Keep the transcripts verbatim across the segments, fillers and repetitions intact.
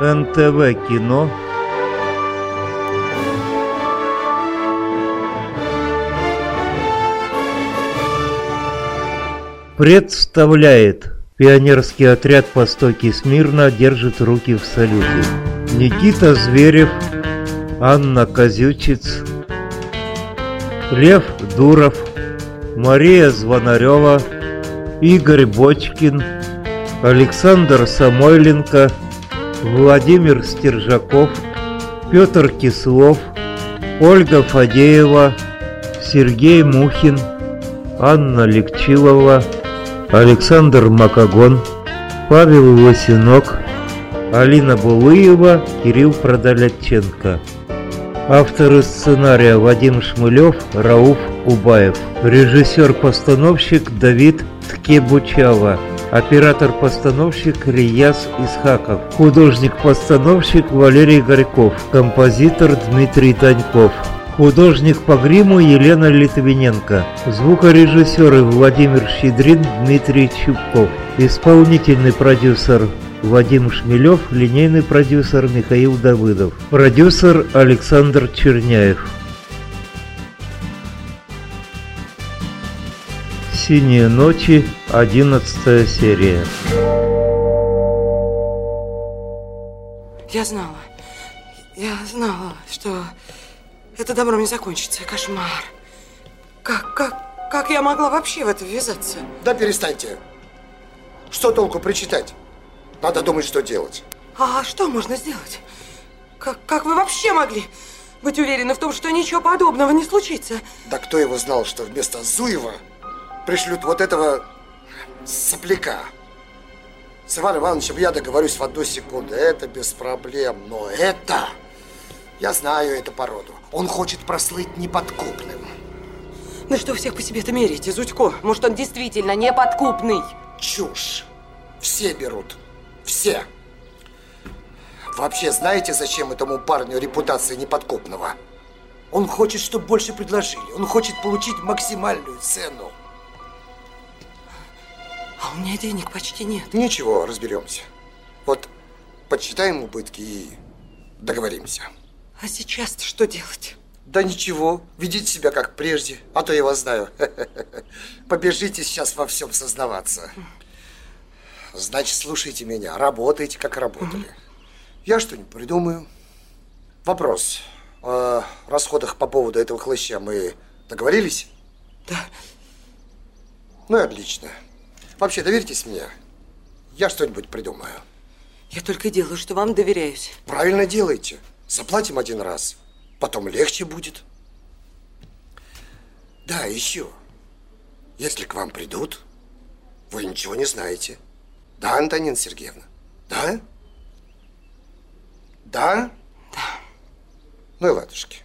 эн тэ вэ кино представляет: пионерский отряд по стойке смирно держит руки в салюте. Никита Зверев, Анна Козючиц, Лев Дуров, Мария Звонарева, Игорь Бочкин, Александр Самойленко, Владимир Стержаков, Петр Кислов, Ольга Фадеева, Сергей Мухин, Анна Легчилова, Александр Макогон, Павел Лосинок, Алина Булыева, Кирилл Продолятченко. Авторы сценария: Вадим Шмылев, Рауф Убаев. Режиссер-постановщик Давид Ткебучава. Оператор-постановщик Рияз Исхаков. Художник-постановщик Валерий Горьков. Композитор Дмитрий Таньков. Художник по гриму Елена Литвиненко. Звукорежиссеры: Владимир Щедрин, Дмитрий Чубков. Исполнительный продюсер Вадим Шмелев, линейный продюсер Михаил Давыдов. Продюсер Александр Черняев. «Синие ночи», одиннадцатая серия. Я знала, я знала, что это добром не закончится. Кошмар. Как, как, как я могла вообще в это ввязаться? Да перестаньте. Что толку причитать? Надо думать, что делать. А что можно сделать? Как, как вы вообще могли быть уверены в том, что ничего подобного не случится? Да кто его знал, что вместо Зуева пришлют вот этого сопляка? С Иваном Ивановичем я договорюсь в одну секунду. Это без проблем. Но это... Я знаю эту породу. Он хочет прослыть неподкупным. Да что всех по себе-то меряете, Зудько? Может, он действительно неподкупный? Чушь. Все берут. Все. Вообще, знаете, зачем этому парню репутация неподкупного? Он хочет, чтобы больше предложили. Он хочет получить максимальную цену. А у меня денег почти нет. Ничего, разберемся. Вот подсчитаем убытки и договоримся. А сейчас-то что делать? Да ничего, ведите себя как прежде, а то я вас знаю. Побежите сейчас во всем сознаваться. Значит, слушайте меня, работайте, как работали. Я что-нибудь придумаю. Вопрос. О расходах по поводу этого хлыща мы договорились? Да. Ну и отлично. Вообще, доверьтесь мне. Я что-нибудь придумаю. Я только делаю, что вам доверяюсь. Правильно делаете. Заплатим один раз. Потом легче будет. Да, еще. Если к вам придут, вы ничего не знаете. Да, Антонина Сергеевна? Да? Да? Да. Ну и ладушки.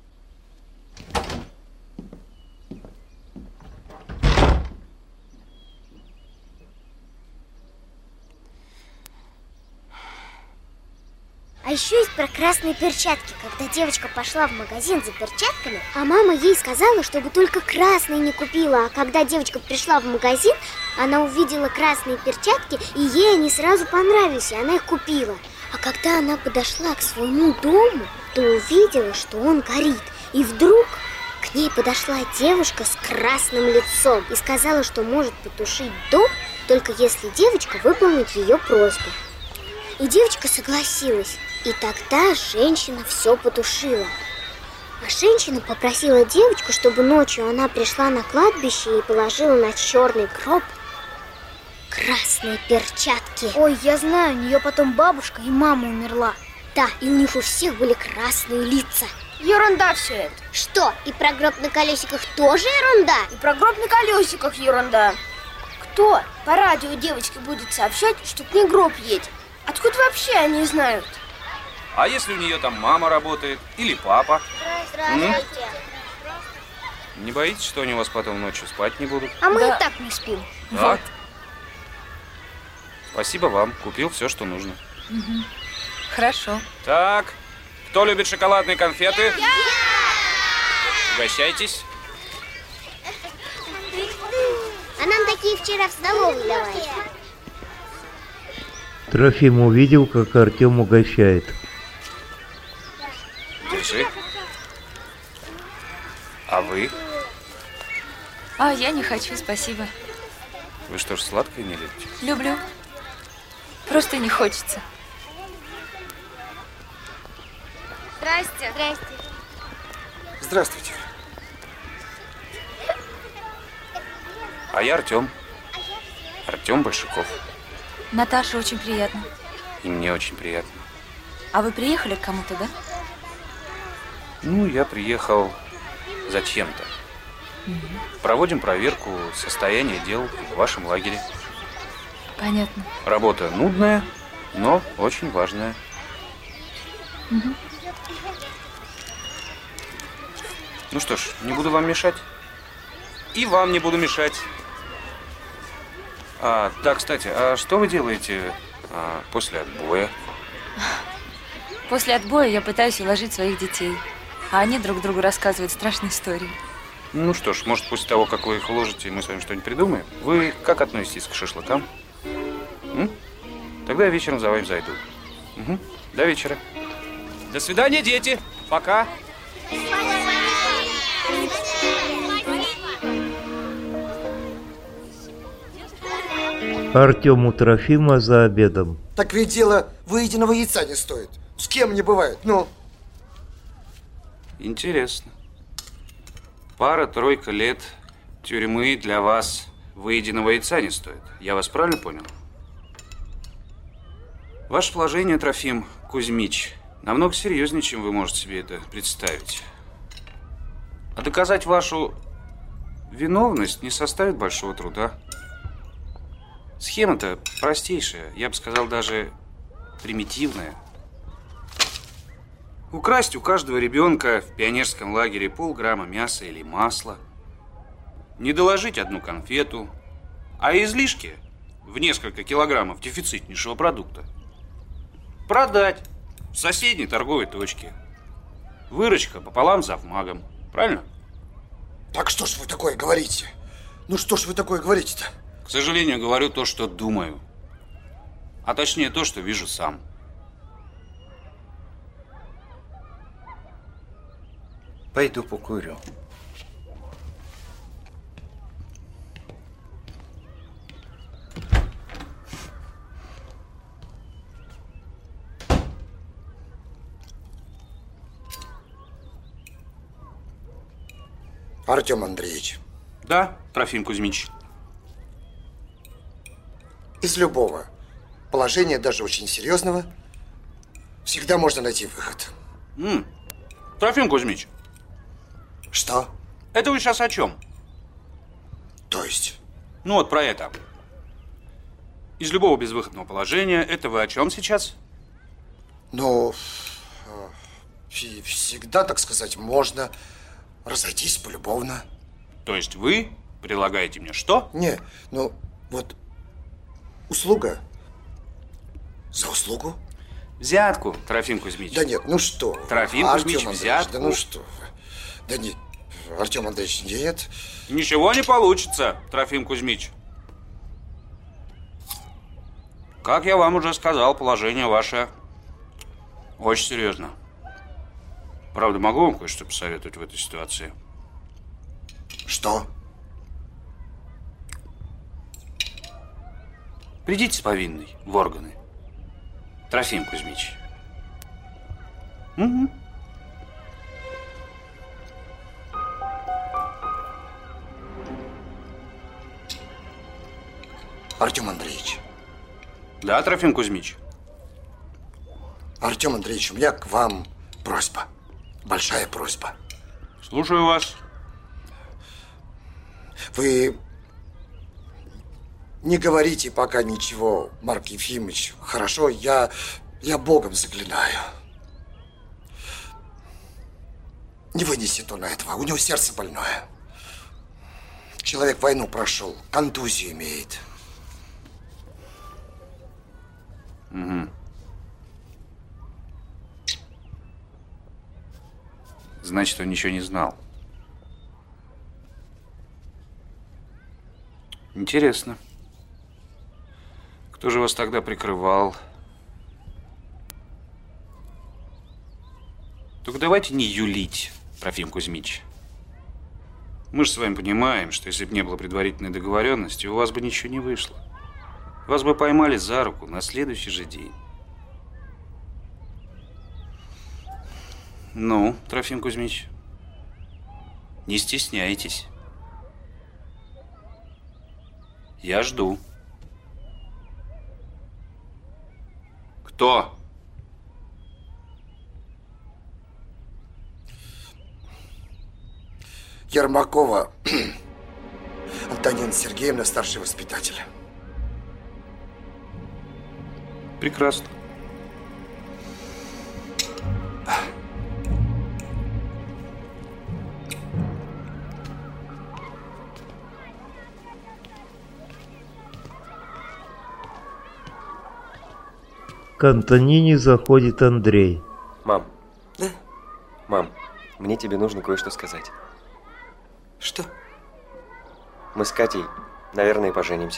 А еще есть про красные перчатки. Когда девочка пошла в магазин за перчатками, а мама ей сказала, чтобы только красные не купила. А когда девочка пришла в магазин, она увидела красные перчатки, и ей они сразу понравились, и она их купила. А когда она подошла к своему дому, то увидела, что он горит. И вдруг к ней подошла девушка с красным лицом и сказала, что может потушить дом, только если девочка выполнит ее просьбу. И девочка согласилась. И тогда женщина все потушила. А женщина попросила девочку, чтобы ночью она пришла на кладбище и положила на черный гроб красные перчатки. Ой, я знаю, у нее потом бабушка и мама умерла. Да, и у них у всех были красные лица. Ерунда все это. Что, и про гроб на колесиках тоже ерунда? И про гроб на колесиках ерунда. Кто по радио девочке будет сообщать, что к ней гроб едет? Откуда вообще они знают? А если у нее там мама работает или папа? Здравствуйте. Не боитесь, что они у вас потом ночью спать не будут? А мы Да. и так не спим. Да? Вот. Спасибо вам, купил все, что нужно. Угу. Хорошо. Так, кто любит шоколадные конфеты? Я! Угощайтесь. А нам такие вчера в столовой давали. Трофим увидел, как Артем угощает. Держи. А вы? А, я не хочу, спасибо. Вы что ж, сладкое не любите? Люблю. Просто не хочется. Здрасте. Здрасте. Здравствуйте. А я Артем. Артем Большаков. Наташа, очень приятно. И мне очень приятно. А вы приехали к кому-то, да? Ну, я приехал зачем-то. Угу. Проводим проверку состояния дел в вашем лагере. Понятно. Работа нудная, но очень важная. Угу. Ну что ж, не буду вам мешать. И вам не буду мешать. А, да, кстати, а что вы делаете а, после отбоя? После отбоя я пытаюсь уложить своих детей, а они друг другу рассказывают страшные истории. Ну что ж, может, после того, как вы их уложите, мы с вами что-нибудь придумаем? Вы как относитесь к шашлыкам? М? Тогда я вечером за вами зайду. Угу. До вечера. До свидания, дети. Пока. Артем у Трофима за обедом. Так ведь дело выеденного яйца не стоит. С кем не бывает, ну. Интересно. Пара-тройка лет тюрьмы для вас выеденного яйца не стоит. Я вас правильно понял? Ваше положение, Трофим Кузьмич, намного серьезнее, чем вы можете себе это представить. А доказать вашу виновность не составит большого труда. Схема-то простейшая, я бы сказал, даже примитивная. Украсть у каждого ребенка в пионерском лагере полграмма мяса или масла, не доложить одну конфету, а излишки в несколько килограммов дефицитнейшего продукта продать в соседней торговой точке. Выручка пополам с завмагом. Правильно? Так что ж вы такое говорите? Ну что ж вы такое говорите-то? К сожалению, говорю то, что думаю. А точнее то, что вижу сам. Пойду покурю. Артем Андреевич. Да, Трофим Кузьмич. Из любого положения, даже очень серьезного, всегда можно найти выход. М-м. Трофим Кузьмич. Что? Это вы сейчас о чем? То есть? Ну вот про это. Из любого безвыходного положения, это вы о чем сейчас? Ну, всегда, так сказать, можно разойтись полюбовно. То есть вы предлагаете мне что? Не, ну вот услуга за услугу. Взятку, Трофим Кузьмич. Да нет, ну что? Трофим Кузьмич, взятку. Да ну что? Да нет, Артем Андреевич, нет. Ничего не получится, Трофим Кузьмич. Как я вам уже сказал, положение ваше очень серьезно. Правда, могу вам кое-что посоветовать в этой ситуации? Что? Придите с повинной в органы, Трофим Кузьмич. Угу. Артем Андреевич. Да, Трофим Кузьмич. Артем Андреевич, у меня к вам просьба. Большая просьба. Слушаю вас. Вы не говорите пока ничего, Марк Ефимович. Хорошо, я, я Богом заклинаю. Не вынесет он этого, у него сердце больное. Человек войну прошел, контузию имеет. Угу. Значит, он ничего не знал. Интересно. Кто же вас тогда прикрывал? Только давайте не юлить, Трофим Кузьмич. Мы же с вами понимаем, что если бы не было предварительной договоренности, у вас бы ничего не вышло. Вас бы поймали за руку на следующий же день. Ну, Трофим Кузьмич, не стесняйтесь. Я жду. Кто? Ермакова Антонина Сергеевна, старший воспитатель. Прекрасно. К Антонине заходит Андрей. Мам. Да? Мам, мне тебе нужно кое-что сказать. Что? Мы с Катей, наверное, поженимся.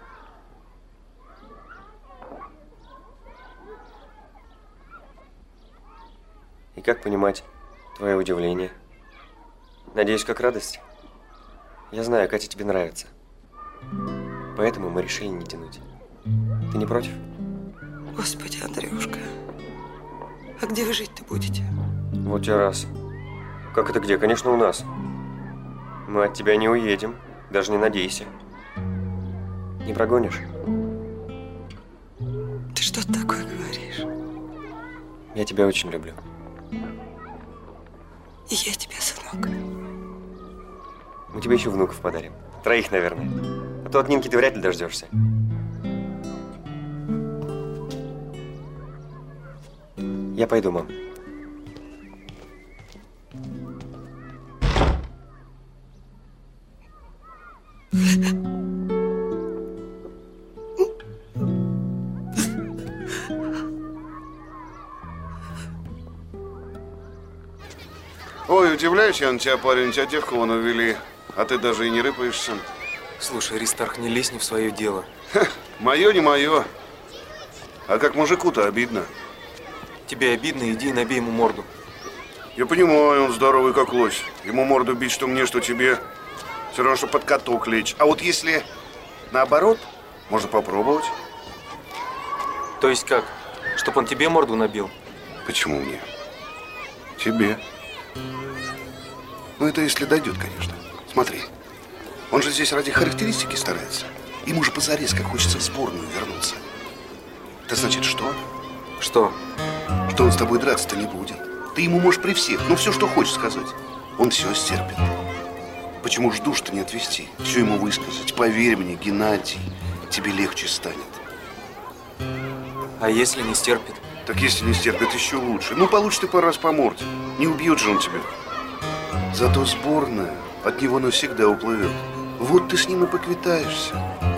И как понимать твое удивление? Надеюсь, как радость? Я знаю, Катя тебе нравится. Поэтому мы решили не тянуть. Ты не против? Господи, Андрюшка, а где вы жить-то будете? Вот те раз. Как это где? Конечно, у нас. Мы от тебя не уедем. Даже не надейся. Не прогонишь? Ты что такое говоришь? Я тебя очень люблю. И я тебя, сынок. Мы тебе еще внуков подарим. Троих, наверное. А то от Нинки ты вряд ли дождешься. Я пойду, мам. Ой, удивляюсь я на тебя, парень, тебя девку вон увели, а ты даже и не рыпаешься. Слушай, Аристарх, не лезь не в свое дело. Ха, мое не мое. А как мужику-то обидно. Тебе обидно, иди и набей ему морду. Я понимаю, он здоровый как лось. Ему морду бить, что мне, что тебе. Все равно, что под каток лечь. А вот если наоборот, можно попробовать. То есть как? Чтоб он тебе морду набил? Почему мне? Тебе. Ну, это если дойдет, конечно. Смотри, он же здесь ради характеристики старается. Ему же позарез, как хочется в сборную вернуться. Это значит что? Что? Что он с тобой драться-то не будет. Ты ему можешь при всех, ну все, что хочешь сказать. Он все стерпит. Почему ж душ-то не отвести? Все ему высказать. Поверь мне, Геннадий, тебе легче станет. А если не стерпит? Так если не стерпит, еще лучше. Ну, получишь ты пару раз по морде. Не убьет же он тебя. Зато сборная от него навсегда уплывет. Вот ты с ним и поквитаешься.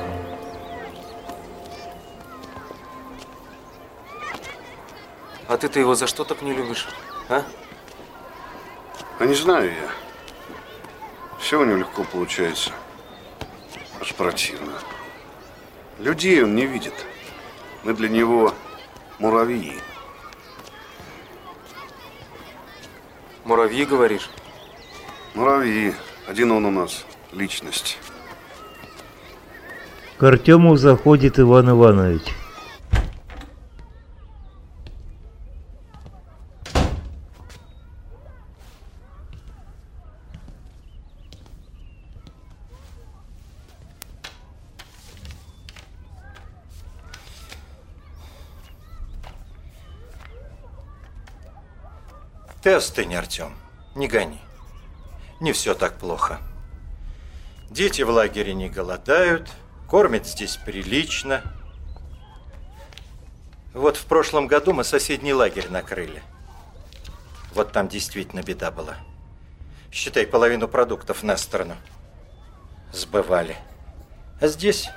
А ты-то его за что так не любишь, а? А не знаю я. Все у него легко получается. Аж противно. Людей он не видит. Мы для него муравьи. Муравьи, говоришь? Муравьи. Один он у нас. Личность. К Артему заходит Иван Иванович. Ты остынь, Артем, не гони. Не все так плохо. Дети в лагере не голодают, кормят здесь прилично. Вот в прошлом году мы соседний лагерь накрыли. Вот там действительно беда была. Считай, половину продуктов на сторону сбывали. А здесь...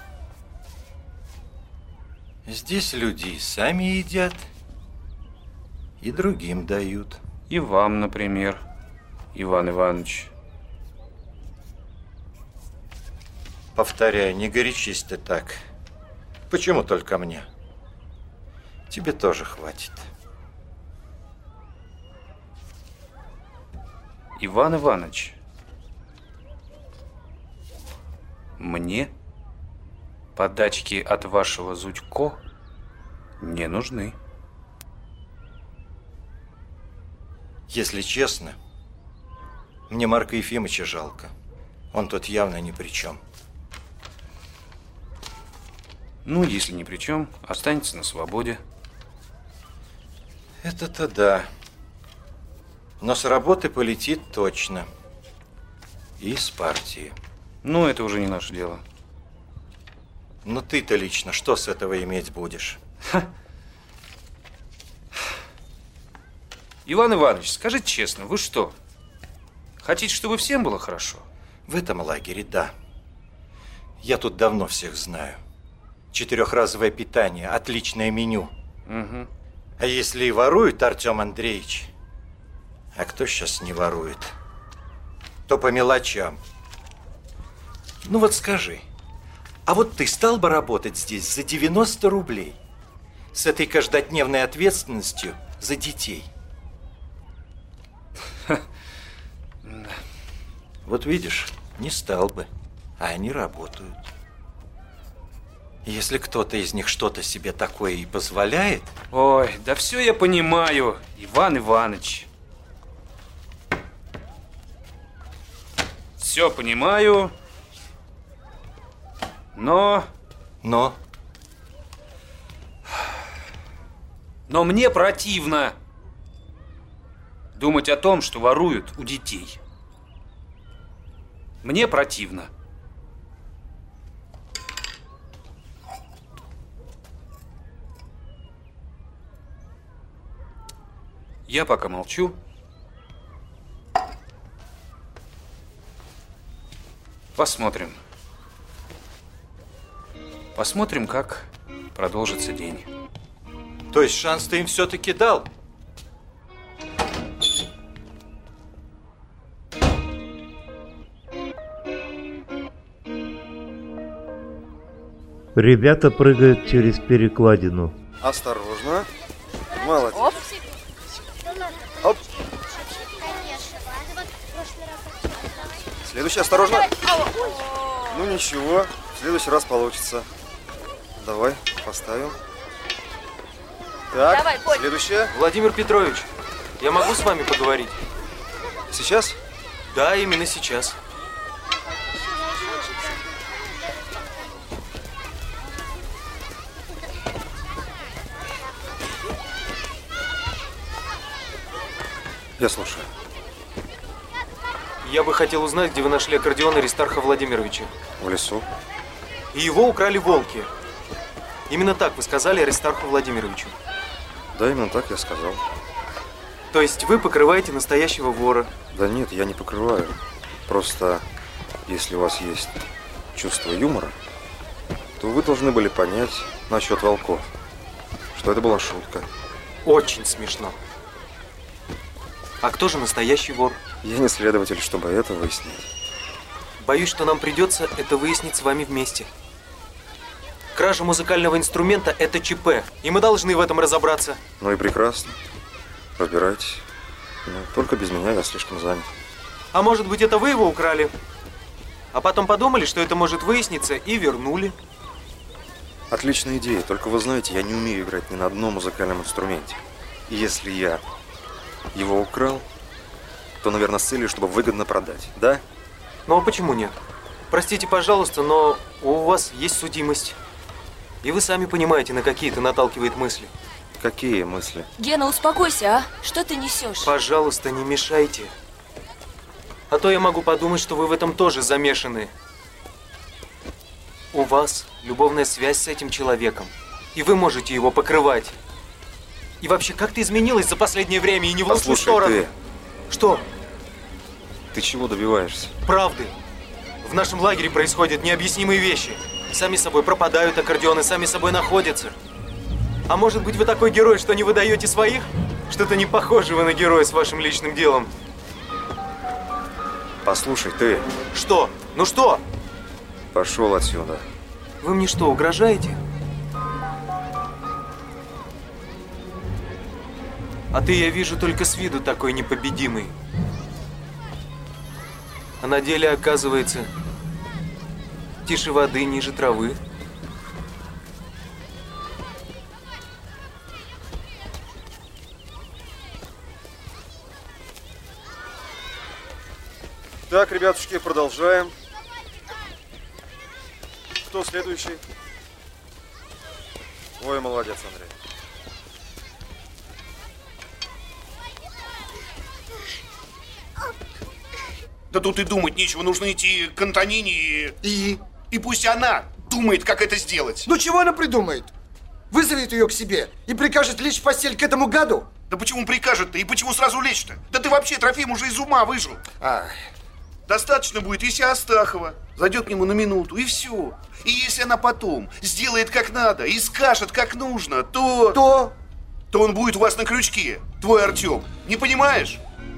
Здесь люди и сами едят, и другим дают. И вам, например, Иван Иванович. Повторяю, не горячись ты так. Почему только мне? Тебе тоже хватит. Иван Иванович, мне подачки от вашего Зудько не нужны. Если честно, мне Марка Ефимовича жалко. Он тут явно ни при чем. Ну, если ни при чем, останется на свободе. Это-то да. Но с работы полетит точно. И с партии. Ну, это уже не наше дело. Но ты-то лично что с этого иметь будешь? Ха. Иван Иванович, скажите честно, вы что, хотите, чтобы всем было хорошо? В этом лагере, да. Я тут давно всех знаю. Четырехразовое питание, отличное меню. Угу. А если и ворует Артем Андреевич, а кто сейчас не ворует, то по мелочам. Ну вот скажи, а вот ты стал бы работать здесь за девяносто рублей с этой каждодневной ответственностью за детей? Вот видишь, не стал бы, а они работают. Если кто-то из них что-то себе такое и позволяет... Ой, да все я понимаю, Иван Иванович. Все понимаю, но... Но? Но мне противно думать о том, что воруют у детей. Мне противно. Я пока молчу. Посмотрим. Посмотрим, как продолжится день. То есть шанс ты им все-таки дал? Ребята прыгают через перекладину. Осторожно. Молодец. Оп. Оп. Следующий, осторожно. Ну ничего, в следующий раз получится. Давай, поставим. Так, Давай, Поль. следующее. Владимир Петрович, я могу с вами поговорить? Сейчас? Да, именно сейчас. Я слушаю. Я бы хотел узнать, где вы нашли аккордеон Аристарха Владимировича. В лесу. И его украли волки. Именно так вы сказали Аристарху Владимировичу. Да, именно так я сказал. То есть вы покрываете настоящего вора? Да нет, я не покрываю. Просто, если у вас есть чувство юмора, то вы должны были понять насчет волков, что это была шутка. Очень смешно. А кто же настоящий вор? Я не следователь, чтобы это выяснить. Боюсь, что нам придется это выяснить с вами вместе. Кража музыкального инструмента – это ЧП, и мы должны в этом разобраться. Ну и прекрасно. Разбирайтесь. Но только без меня, я слишком занят. А может быть, это вы его украли? А потом подумали, что это может выясниться, и вернули. Отличная идея, только вы знаете, я не умею играть ни на одном музыкальном инструменте. И если я его украл, то, наверное, с целью, чтобы выгодно продать, да? Ну а почему нет? Простите, пожалуйста, но у вас есть судимость. И вы сами понимаете, на какие это наталкивает мысли. Какие мысли? Гена, успокойся, а? Что ты несешь? Пожалуйста, не мешайте. А то я могу подумать, что вы в этом тоже замешаны. У вас любовная связь с этим человеком. И вы можете его покрывать. И вообще, как ты изменилась за последнее время и не в лучшую сторону? Ты. Что? Ты чего добиваешься? Правды. В нашем лагере происходят необъяснимые вещи. Сами собой пропадают аккордеоны, сами собой находятся. А может быть, вы такой герой, что не выдаете своих? Что-то не похоже вы на героя с вашим личным делом. Послушай, ты. Что? Ну что? Пошел отсюда. Вы мне что, угрожаете? А ты, я вижу, только с виду такой непобедимый. А на деле, оказывается, тише воды, ниже травы. Так, ребятушки, продолжаем. Кто следующий? Ой, молодец, Андрей. Да тут и думать нечего, нужно идти к Антонине и... И? И пусть она думает, как это сделать. Ну чего она придумает? Вызовет ее к себе и прикажет лечь в постель к этому гаду? Да почему прикажет-то? И почему сразу лечь-то? Да ты вообще, Трофим, уже из ума выжил. Ах. Достаточно будет, если Астахова зайдет к нему на минуту, и все. И если она потом сделает как надо и скажет как нужно, то... То? То он будет у вас на крючке, твой Артем. Не понимаешь?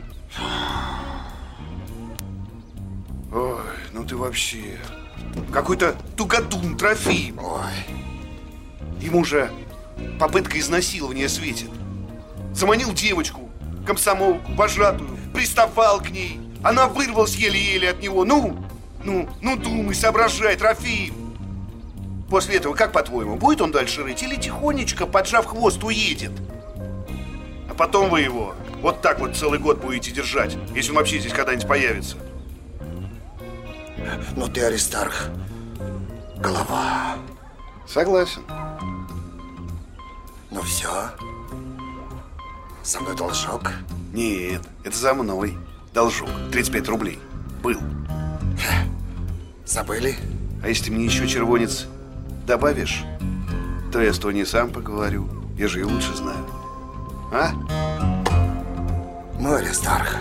Ой, ну ты вообще... Какой-то тугодум, Трофим. Ой. Ему же попытка изнасилования светит. Заманил девочку, комсомолку, вожатую, приставал к ней. Она вырвалась еле-еле от него. Ну, ну, ну думай, соображай, Трофим. После этого, как по-твоему, будет он дальше рыть или тихонечко, поджав хвост, уедет? А потом вы его вот так вот целый год будете держать, если он вообще здесь когда-нибудь появится. Ну ты, Аристарх, голова. Согласен. Ну все. За мной должок? Нет, это за мной. Должок. тридцать пять рублей. Был. Забыли? А если ты мне еще, червонец, добавишь, то я с Тони сам поговорю. Я же ее лучше знаю. А? Ну, Аристарх.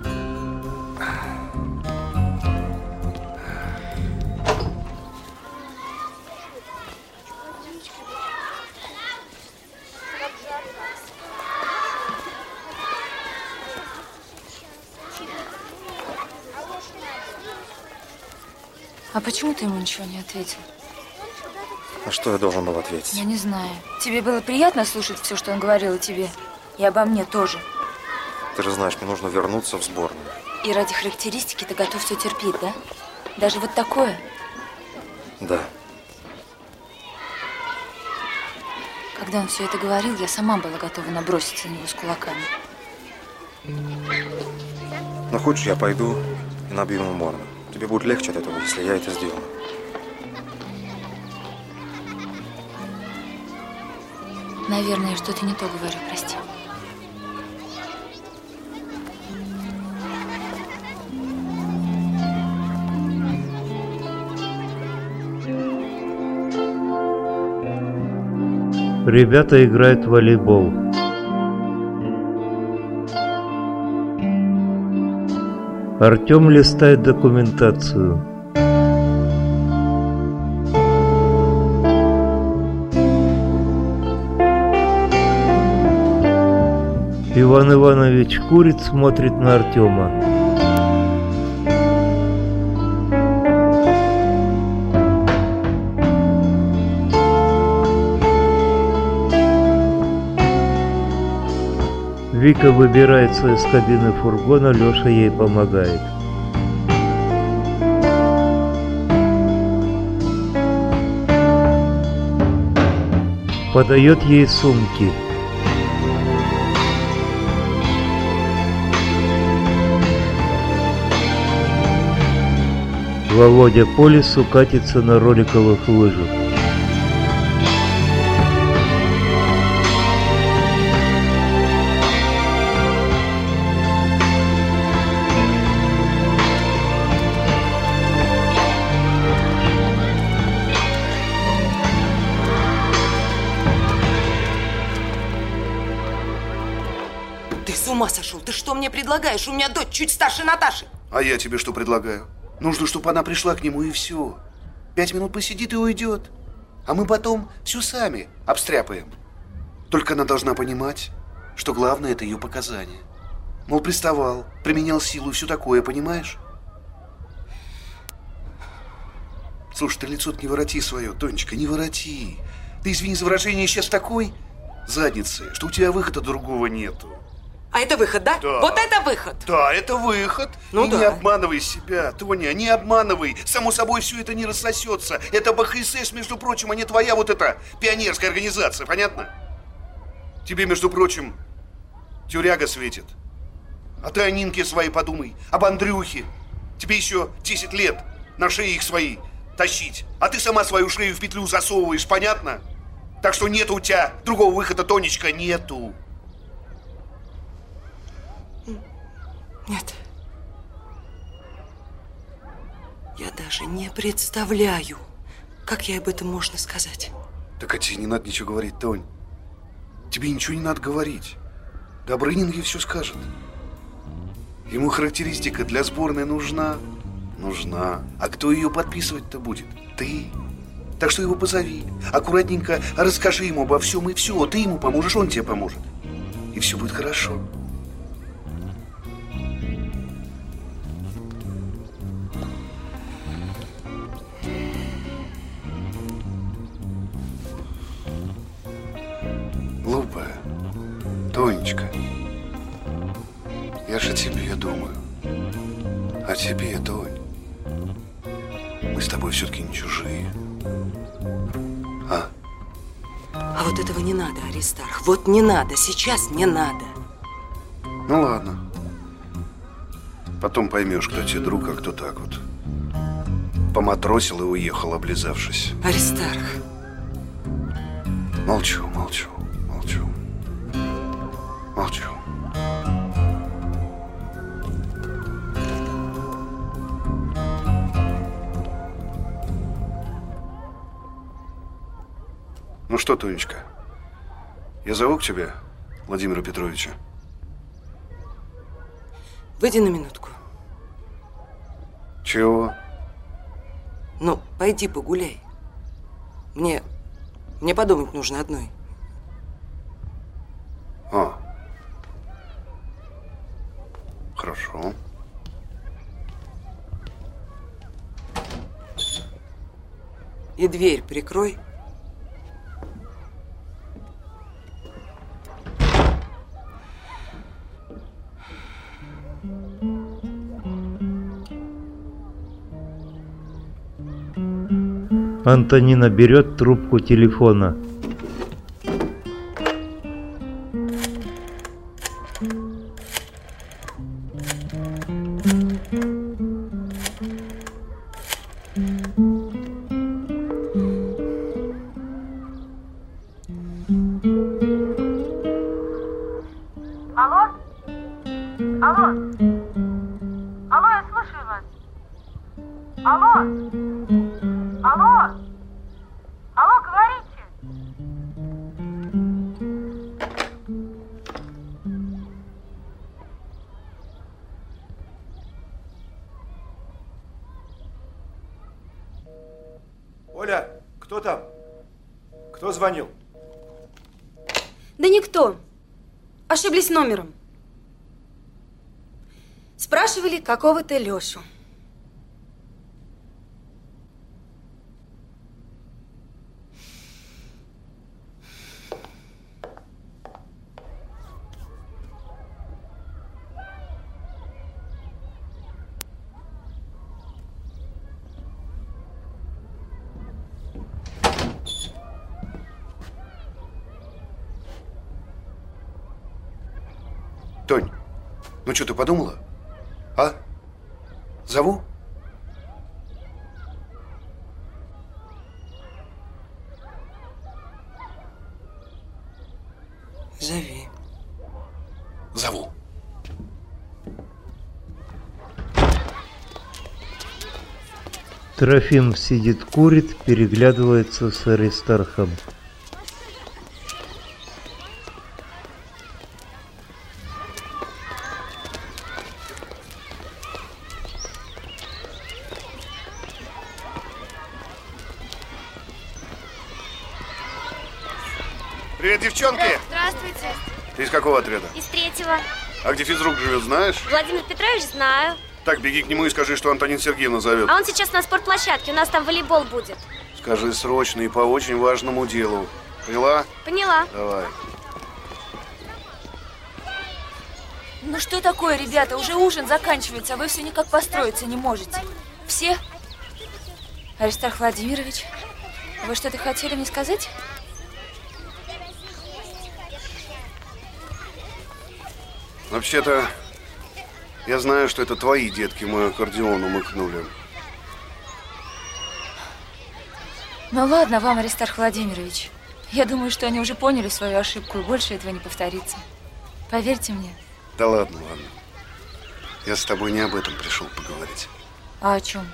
А почему ты ему ничего не ответил? А что я должен был ответить? Я не знаю. Тебе было приятно слушать все, что он говорил о тебе? И обо мне тоже. Ты же знаешь, мне нужно вернуться в сборную. И ради характеристики ты готов все терпеть, да? Даже вот такое? Да. Когда он все это говорил, я сама была готова наброситься на него с кулаками. Ну, хочешь, я пойду и набью ему морду. Тебе будет легче от этого, если я это сделаю. Наверное, что-то не то говорю, прости. Ребята играют в волейбол. Артем листает документацию. Иван Иванович курит, смотрит на Артема. Вика выбирается из кабины фургона, Леша ей помогает. Подает ей сумки. Володя по лесу катится на роликовых лыжах. Ты с ума сошел? Ты что мне предлагаешь? У меня дочь чуть старше Наташи. А я тебе что предлагаю? Нужно, чтобы она пришла к нему, и все. Пять минут посидит и уйдет. А мы потом все сами обстряпаем. Только она должна понимать, что главное – это ее показания. Мол, приставал, применял силу и все такое, понимаешь? Слушай, ты лицо-то не вороти свое, Тонечка, не вороти. Ты, извини за выражение, сейчас такой задницы, что у тебя выхода другого нету. А это выход, да? Да. Вот это выход. Да, это выход. Ну и да. не обманывай себя, Тоня, не обманывай. Само собой, все это не рассосется. Это БХСС, между прочим, а не твоя вот эта пионерская организация, понятно? Тебе, между прочим, тюряга светит. А ты о Нинке своей подумай, об Андрюхе. Тебе еще десять лет на шее их свои тащить. А ты сама свою шею в петлю засовываешь, понятно? Так что нету у тебя другого выхода, Тонечка, нету. Нет. Я даже не представляю, как ей об этом можно сказать. Так а тебе не надо ничего говорить, Тонь. Тебе ничего не надо говорить. Добрынин ей все скажет. Ему характеристика для сборной нужна? Нужна. А кто ее подписывать-то будет? Ты. Так что его позови. Аккуратненько расскажи ему обо всем и все. Ты ему поможешь, он тебе поможет. И все будет хорошо. Глупая. Тонечка. Я же о тебе думаю. О тебе, Тонь. Мы с тобой все-таки не чужие. А? А вот этого не надо, Аристарх. Вот не надо. Сейчас не надо. Ну ладно. Потом поймешь, кто тебе друг, а кто так вот. Поматросил и уехал, облизавшись. Аристарх. Молчу, молчу, молчу. Молчу. Ну что, Тонечка, я зову к тебе Владимира Петровича. Выйди на минутку. Чего? Ну, пойди погуляй. Мне, мне подумать нужно одной. А. Хорошо. И дверь прикрой. Антонина берет трубку телефона. Алло? Алло? Алло, я слушаю вас. Алло? Алло? Алло, говорите? Оля, кто там? Кто звонил? Да никто. Ошиблись номером. Спрашивали какого-то Лешу. Тонь, ну что, ты подумала? А? Зову? Зови. Зову. Трофимов сидит, курит, переглядывается с Аристархом. Привет, девчонки! Здравствуйте. Ты из какого отряда? Из третьего. А где физрук живет, знаешь? Владимир Петрович, знаю. Так, беги к нему и скажи, что Антонина Сергеевна зовет. А он сейчас на спортплощадке, у нас там волейбол будет. Скажи срочно и по очень важному делу. Поняла? Поняла. Давай. Ну что такое, ребята? Уже ужин заканчивается, а вы все никак построиться не можете. Все? Аристарх Владимирович, вы что-то хотели мне сказать? Вообще-то, я знаю, что это твои детки мой аккордеон умыкнули. Ну ладно вам, Аристарх Владимирович. Я думаю, что они уже поняли свою ошибку, и больше этого не повторится. Поверьте мне. Да ладно, ладно. Я с тобой не об этом пришел поговорить. А о чем?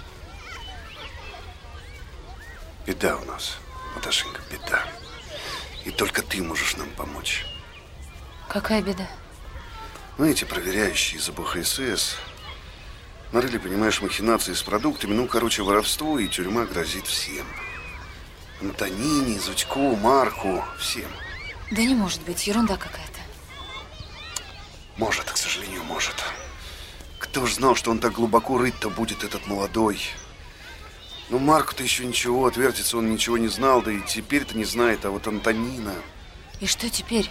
Беда у нас, Наташенька, беда. И только ты можешь нам помочь. Какая беда? Ну, эти проверяющие из АБХСС нарыли, понимаешь, махинации с продуктами. Ну, короче, воровство и тюрьма грозит всем. Антонине, Зудьку, Марку, всем. Да не может быть, ерунда какая-то. Может, к сожалению, может. Кто ж знал, что он так глубоко рыть-то будет, этот молодой. Ну, Марку-то еще ничего, отвертится он ничего не знал, да и теперь-то не знает, а вот Антонина... И что теперь?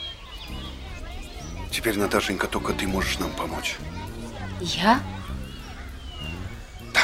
Теперь, Наташенька, только ты можешь нам помочь. Я? Да.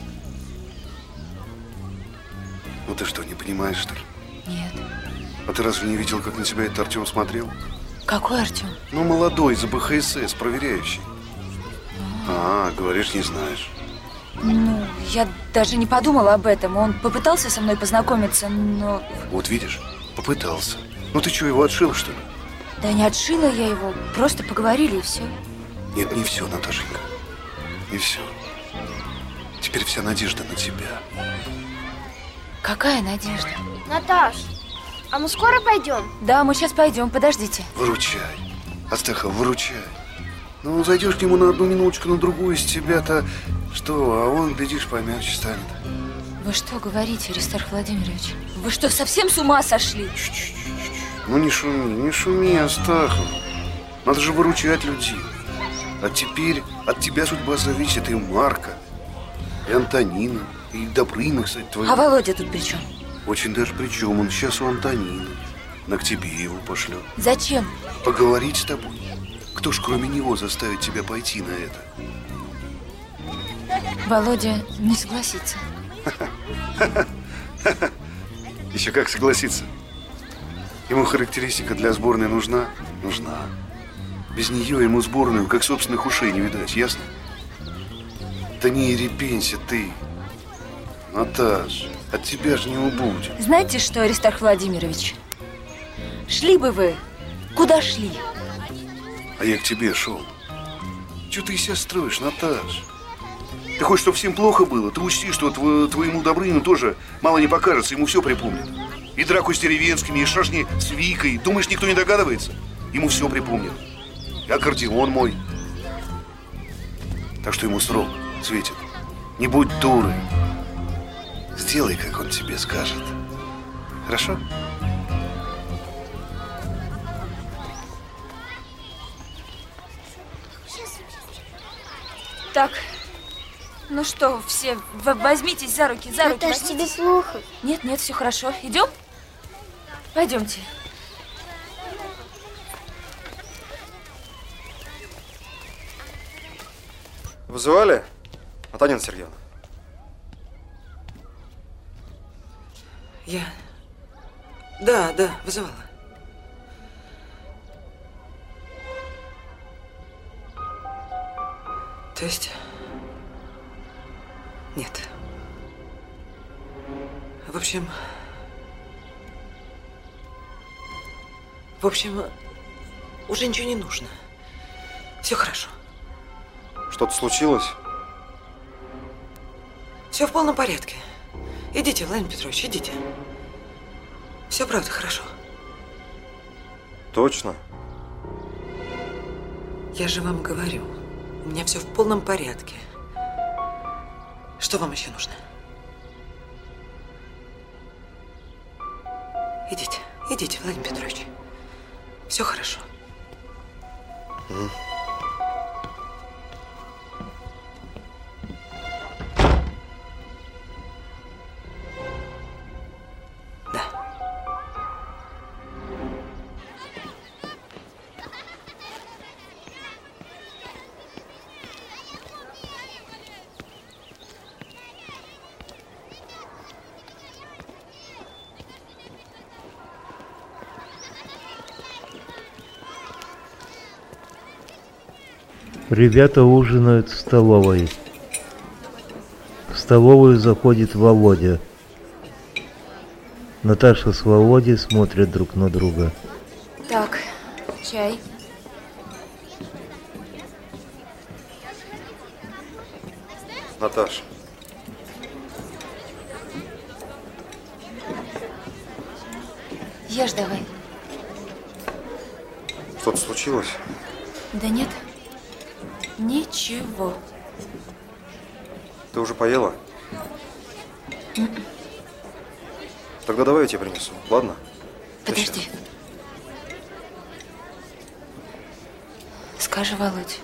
Ну ты что, не понимаешь, что ли? Нет. А ты разве не видел, как на тебя этот Артем смотрел? Какой Артем? Ну, молодой, из АБХСС, проверяющий. А, говоришь, не знаешь. Ну, я даже не подумала об этом. Он попытался со мной познакомиться, но... Вот видишь, попытался. Ну ты что, его отшил, что ли? Да не отшила я его, просто поговорили и все. Нет, не все, Наташенька. Не все. Теперь вся надежда на тебя. Какая надежда? Наташ, а мы скоро пойдем? Да, мы сейчас пойдем, подождите. Выручай. Астахов, выручай. Ну, зайдешь к нему на одну минуточку, на другую, с тебя-то что? А он, глядишь, помягче станет. Вы что говорите, Аристарх Владимирович? Вы что, совсем с ума сошли? Ну, не шуми, не шуми, Астахов. Надо же выручать людей. А теперь от тебя судьба зависит, и Марка, и Антонина, и Добрына, кстати, твоя. А Володя тут при чем? Очень даже при чем. Он сейчас у Антонины. На к тебе его пошлет. Зачем? Поговорить с тобой. Кто ж кроме него заставит тебя пойти на это? Володя не согласится. Еще как согласиться. Ему характеристика для сборной нужна? Нужна. Без нее ему сборную, как собственных ушей, не видать, ясно? Да не репенься ты. Наташ, от тебя же не убудет. Знаете что, Аристарх Владимирович? Шли бы вы, куда шли? А я к тебе шел. Чего ты из себя строишь, Наташ? Ты хочешь, чтобы всем плохо было? Ты учти, что тв твоему Добрыну тоже мало не покажется, ему все припомнит. И драку с деревенскими, и шашни с Викой. Думаешь, никто не догадывается? Ему все припомнит. И аккордеон мой. Так что ему срок светит. Не будь дурой. Сделай, как он тебе скажет. Хорошо? Так, ну что, все, возьмитесь за руки, за руки. Наташ, тебе плохо? Нет, нет, все хорошо. Идем? Пойдемте. Вызывали, Антонина Сергеевна? Я... Да, да, вызывала. То есть... Нет. В общем... В общем, уже ничего не нужно. Все хорошо. Что-то случилось? Все в полном порядке. Идите, Владимир Петрович, идите. Все правда хорошо. Точно? Я же вам говорю, у меня все в полном порядке. Что вам еще нужно? Идите, идите, Владимир Петрович. Все хорошо. Mm. Ребята ужинают в столовой. В столовую заходит Володя. Наташа с Володей смотрят друг на друга. Так, чай. Наташа. Ешь давай. Что-то случилось? Да нет. Ничего. Ты уже поела? М-м. Тогда давай я тебе принесу, ладно? Подожди. Скажи, Володь,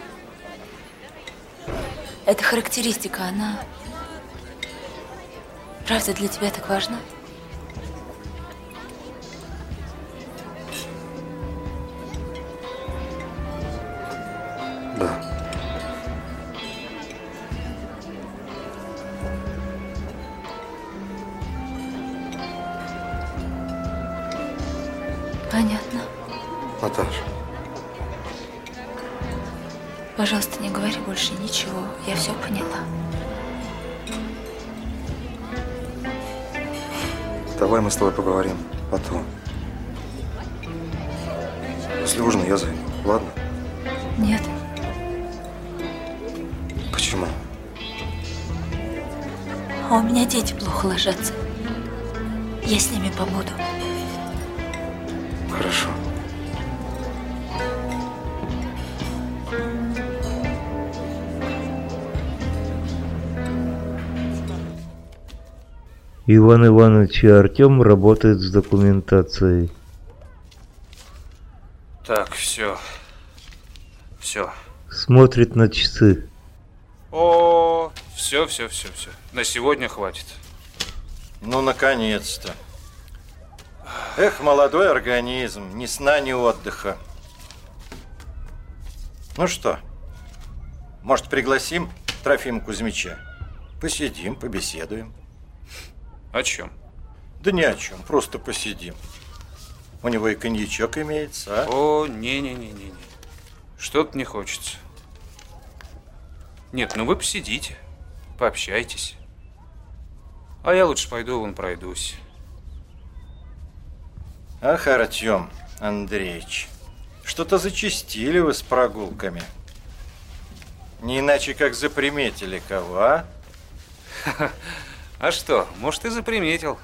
эта характеристика, она правда для тебя так важна? Да. Понятно. Наташа. Пожалуйста, не говори больше ничего. Я все поняла. Давай мы с тобой поговорим потом. Если ужин, я зайду, ладно? Нет. Почему? А у меня дети плохо ложатся. Я с ними побуду. Хорошо. Иван Иванович и Артем работают с документацией. Так, все. Все. Смотрит на часы. О, все, все, все, все. На сегодня хватит. Ну, наконец-то. Эх, молодой организм, ни сна, ни отдыха. Ну что, может, пригласим Трофима Кузьмича? Посидим, побеседуем. О чем? Да ни о чем, просто посидим. У него и коньячок имеется, а? О, не-не-не-не-не. Что-то не хочется. Нет, ну вы посидите, пообщайтесь. А я лучше пойду вон пройдусь. Ах, Артем Андреевич, что-то зачастили вы с прогулками. Не иначе, как заприметили кого, а? А что, может, и заприметил.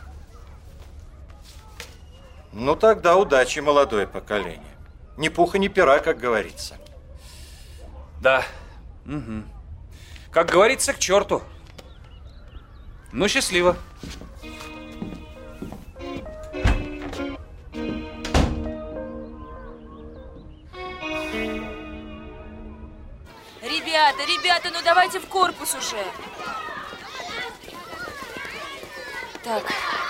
Ну, тогда удачи, молодое поколение. Ни пуха, ни пера, как говорится. Да. Угу. Как говорится, к черту. Ну, счастливо. Ребята, ребята, ну давайте в корпус уже. Так.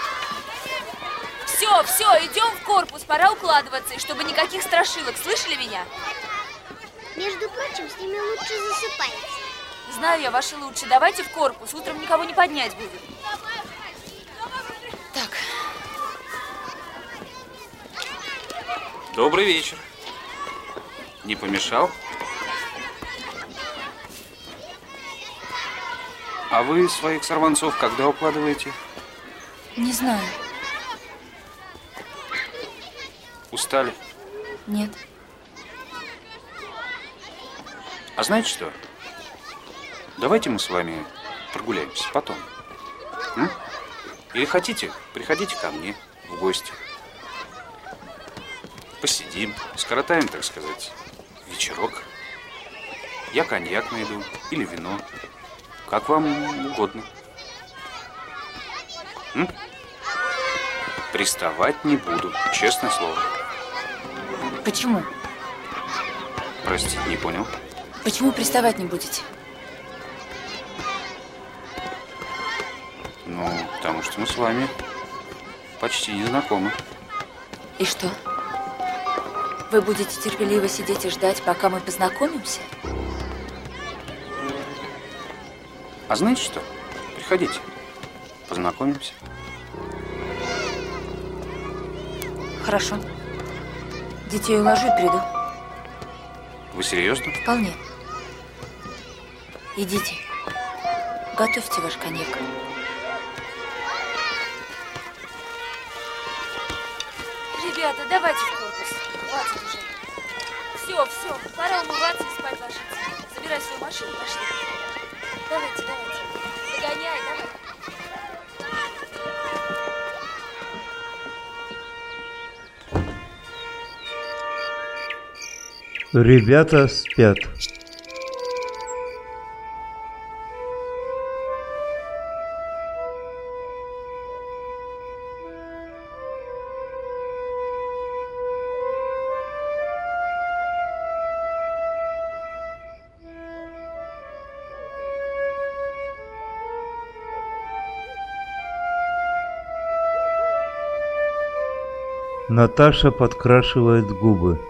Все, все, идем в корпус, пора укладываться, и чтобы никаких страшилок, слышали меня? Между прочим, с ними лучше засыпается. Знаю я ваши лучше, давайте в корпус, утром никого не поднять будет. Так. Добрый вечер. Не помешал? А вы своих сорванцов когда укладываете? Не знаю. Устали? Нет. А знаете что? Давайте мы с вами прогуляемся потом. М? Или хотите, приходите ко мне в гости. Посидим, скоротаем, так сказать, вечерок. Я коньяк найду или вино. Как вам угодно. М? Приставать не буду, честное слово. Почему? Простите, не понял. Почему приставать не будете? Ну, потому что мы с вами почти не знакомы. И что? Вы будете терпеливо сидеть и ждать, пока мы познакомимся? А знаете что? Приходите, познакомимся. Хорошо. Детей уложу и приду. Вы серьезно? Вполне. Идите. Готовьте ваш коньяк. Ребята, давайте в корпус. Хватит уже. Все, все, пора умываться и спать ложиться. Забирай свою машину, пошли. Давайте, давайте. Догоняй, давай. Ребята спят. Наташа подкрашивает губы.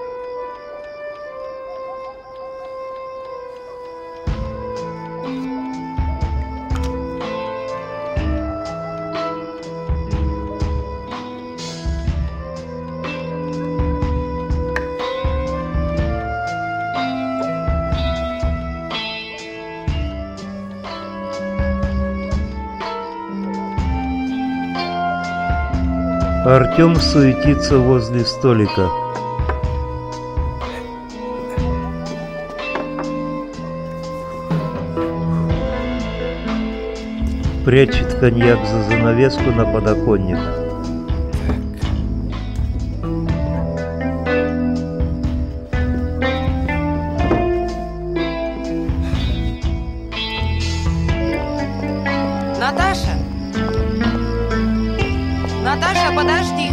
Артем суетится возле столика. Прячет коньяк за занавеску на подоконник. Наташа! Наташа, подожди!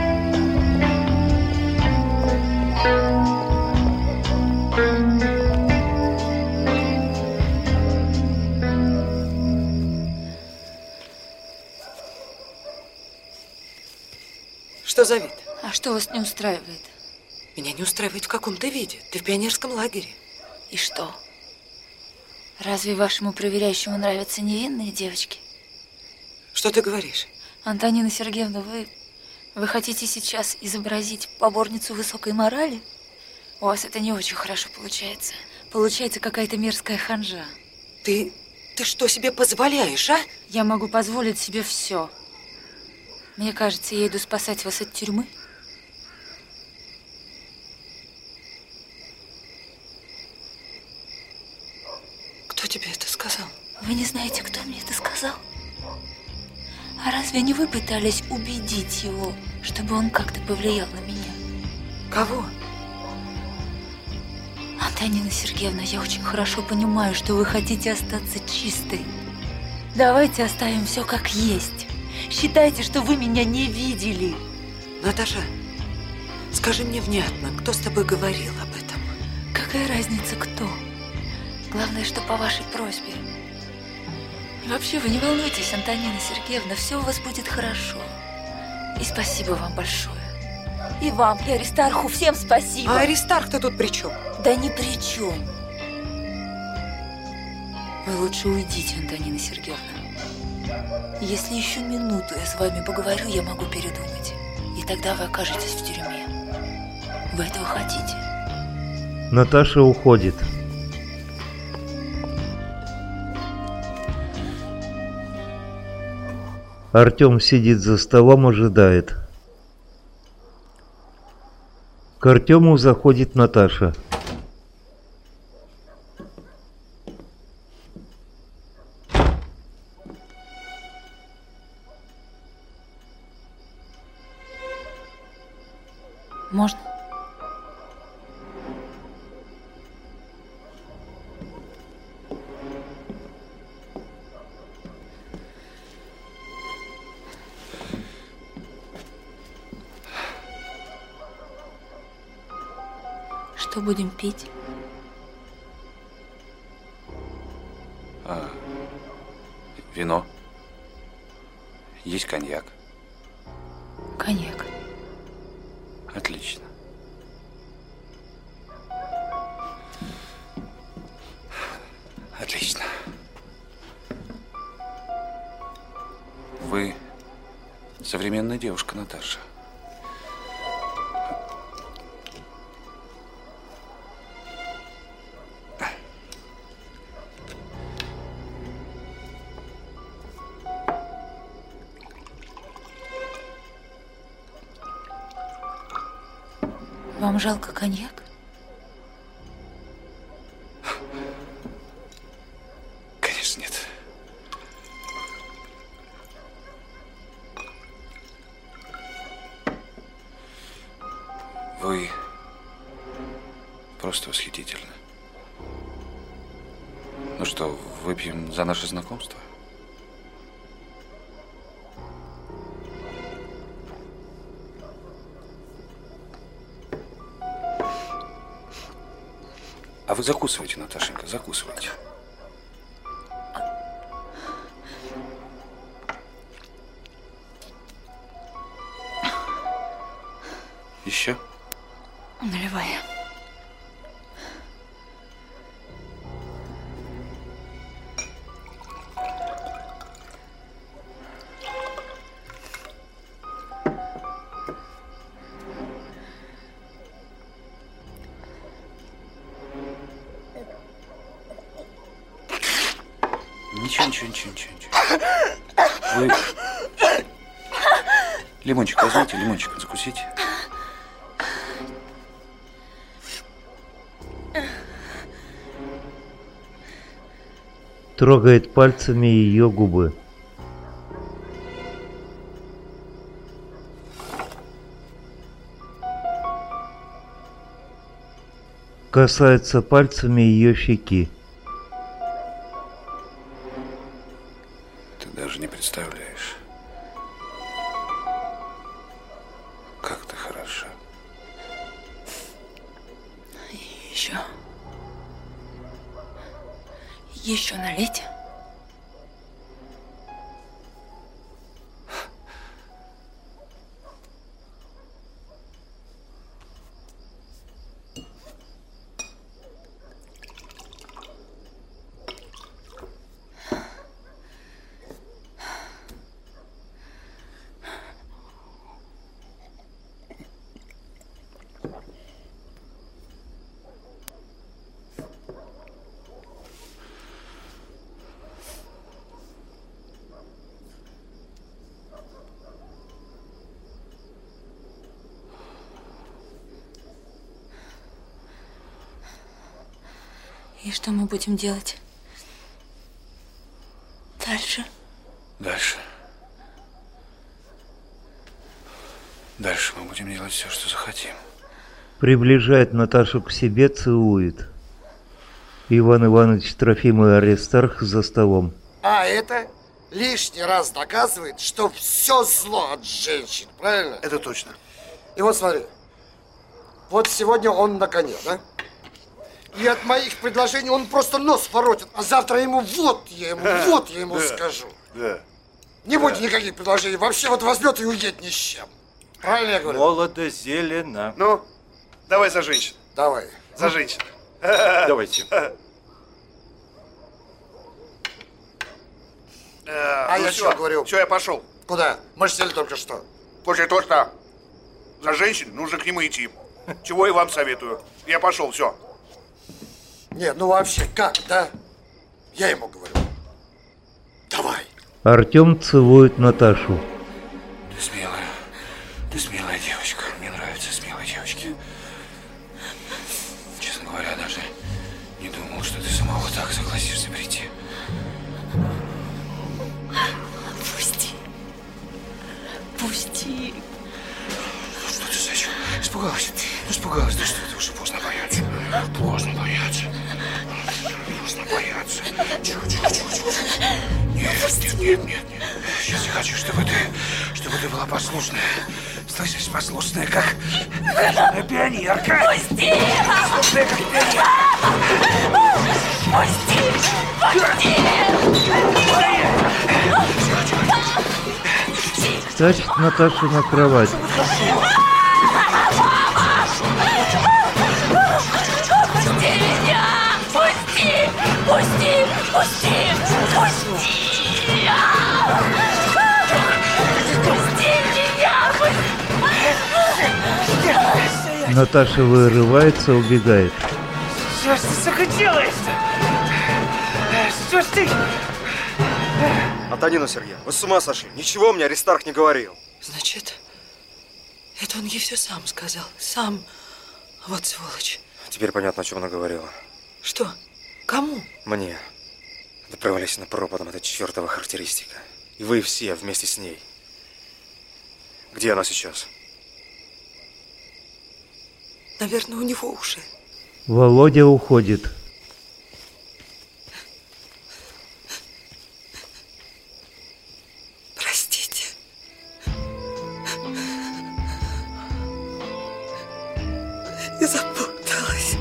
Что за вид? А что вас не устраивает? Меня не устраивает в каком-то виде. Ты в пионерском лагере. И что? Разве вашему проверяющему нравятся невинные девочки? Что ты говоришь? Антонина Сергеевна, вы, вы хотите сейчас изобразить поборницу высокой морали? У вас это не очень хорошо получается. Получается какая-то мерзкая ханжа. Ты, ты что себе позволяешь, а? Я могу позволить себе все. Мне кажется, я иду спасать вас от тюрьмы. Кто тебе это сказал? Вы не знаете, кто мне это сказал? А разве не вы пытались убедить его, чтобы он как-то повлиял на меня? Кого? Антонина Сергеевна, я очень хорошо понимаю, что вы хотите остаться чистой. Давайте оставим все как есть. Считайте, что вы меня не видели. Наташа, скажи мне внятно, кто с тобой говорил об этом? Какая разница, кто? Главное, что по вашей просьбе. И вообще, вы не волнуйтесь, Антонина Сергеевна, все у вас будет хорошо. И спасибо вам большое. И вам, и Аристарху, всем спасибо. А Аристарх-то тут при чем? Да ни при чем. Вы лучше уйдите, Антонина Сергеевна. Если еще минуту я с вами поговорю, я могу передумать. И тогда вы окажетесь в тюрьме. Вы этого хотите? Наташа уходит. Артем сидит за столом, ожидает. К Артему заходит Наташа. Можно? Что будем пить? А, вино. Есть коньяк. Коньяк. Отлично. Отлично. Вы современная девушка, Наташа. Вам жалко коньяк? Конечно, нет. Вы просто восхитительны. Ну что, выпьем за наше знакомство? А вы закусывайте, Наташенька, закусывайте. Еще? Наливай. Ничего, ничего, ничего, ничего, ничего. Вы... Лимончик возьмите, лимончик закусите. Трогает пальцами ее губы. Касается пальцами ее щеки. Ты даже не представляешь, как ты хороша. Еще. Еще налить? И что мы будем делать дальше? Дальше. Дальше мы будем делать все, что захотим. Приближает Наташу к себе, целует. Иван Иванович Трофим и Аристарх за столом. А это лишний раз доказывает, что все зло от женщин, правильно? Это точно. И вот смотри, вот сегодня он на коне, да? И от моих предложений он просто нос воротит, а завтра ему вот я ему, вот я ему да, скажу. Да. Не будет никаких предложений, вообще вот возьмет и уедет ни с чем. Правильно я говорю? Молодо зелено. Ну, давай за женщин. Давай. За женщин. Давайте. А ну я все, что говорю? Все, я пошел. Куда? Мы же сели только что. После того, что за женщин нужно к нему идти. Чего и вам советую. Я пошел, все. Нет, ну вообще как, да? Я ему говорю. Давай. Артем целует Наташу. Ты смелая. Ты смелая девочка. Мне нравятся смелые девочки. Честно говоря, даже не думал, что ты сама вот так согласишься прийти. Пусти. Пусти. Ну что ты, зачем? Испугалась? Ну испугалась. Да что ты, уже поздно бояться. Поздно бояться. Поздно бояться. Тихо, тихо, тихо, тихо. Нет, нет, нет, нет, нет. Сейчас я хочу, чтобы ты, чтобы ты была послушная. Слышишь, послушная, как пионерка. Пусти! Послушная, как пионерка. Пусти! Пусти! Тащит Наташу на кровать. Пусти меня! Пусти! Пусти! Пусти! Пусти! Пусти меня! Наташа вырывается, убегает. Что ж ты, сука, делаешь-то? Что ж ты... Антонина Сергеевна, вы с ума сошли? Ничего мне Аристарх не говорил. Значит, это он ей все сам сказал. Сам. Вот сволочь. Теперь понятно, о чем она говорила. Что? Кому? Мне. Доправились на пропадом, эта чертова характеристика. И вы все вместе с ней. Где она сейчас? Наверное, у него уже. Володя уходит. Простите. Я запуталась.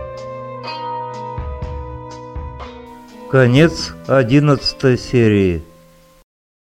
Конец одиннадцатой серии.